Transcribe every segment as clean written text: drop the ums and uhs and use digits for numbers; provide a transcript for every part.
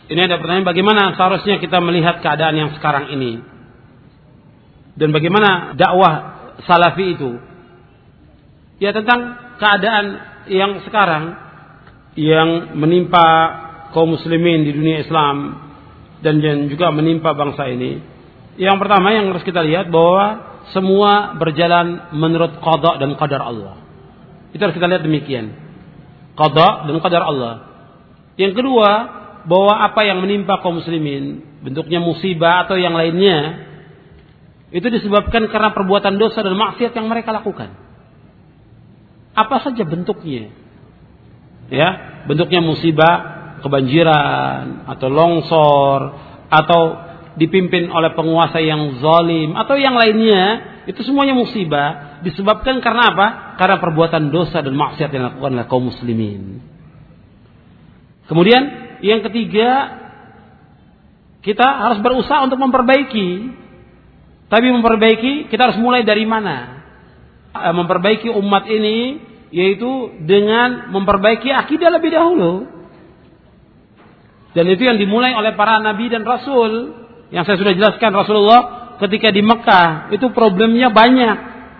Ini ada pertanyaan, bagaimana seharusnya kita melihat keadaan yang sekarang ini? Dan bagaimana dakwah salafi itu? Ya, tentang keadaan yang sekarang yang menimpa kaum muslimin di dunia Islam dan juga menimpa bangsa ini. Yang pertama yang harus kita lihat bahwa semua berjalan menurut qada dan qadar Allah. Itu harus kita lihat demikian. Qada dan qadar Allah. Yang kedua, bahwa apa yang menimpa kaum muslimin, bentuknya musibah atau yang lainnya, itu disebabkan karena perbuatan dosa dan maksiat yang mereka lakukan. Apa saja bentuknya. Ya, bentuknya musibah, kebanjiran, atau longsor, atau dipimpin oleh penguasa yang zalim, atau yang lainnya, itu semuanya musibah, disebabkan karena apa? Karena perbuatan dosa dan maksiat yang dilakukan oleh kaum muslimin. Kemudian, yang ketiga, kita harus berusaha untuk memperbaiki. Tapi memperbaiki, kita harus mulai dari mana? Memperbaiki umat ini, yaitu dengan memperbaiki akidah lebih dahulu. Dan itu yang dimulai oleh para nabi dan rasul. Yang saya sudah jelaskan, Rasulullah ketika di Mekah itu problemnya banyak.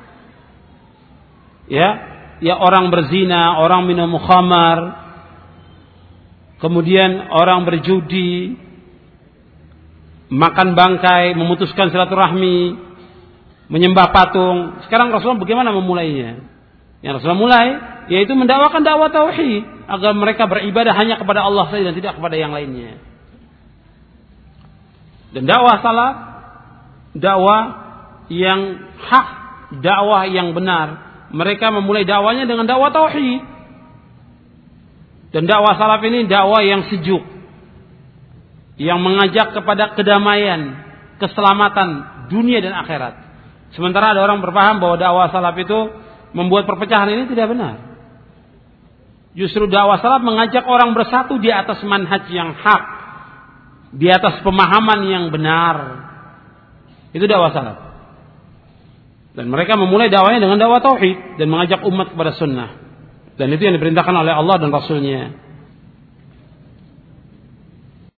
Ya orang berzina, orang minum khamar, kemudian orang berjudi, makan bangkai, memutuskan silaturahmi, menyembah patung. Sekarang Rasulullah bagaimana memulainya? Yang Rasulullah mulai yaitu mendakwakan dakwah tauhid agar mereka beribadah hanya kepada Allah saja dan tidak kepada yang lainnya. Dan dakwah salaf, dakwah yang hak, dakwah yang benar. Mereka memulai dakwanya dengan dakwah tauhid. Dan dakwah salaf ini dakwah yang sejuk, yang mengajak kepada kedamaian, keselamatan dunia dan akhirat. Sementara ada orang berpaham bahwa dakwah salaf itu membuat perpecahan, ini tidak benar. Justru dakwah salaf mengajak orang bersatu di atas manhaj yang hak, di atas pemahaman yang benar. Itu dakwah salaf. Dan mereka memulai dakwahnya dengan dakwah tauhid dan mengajak umat kepada sunnah. Dan itu yang diperintahkan oleh Allah dan Rasulnya.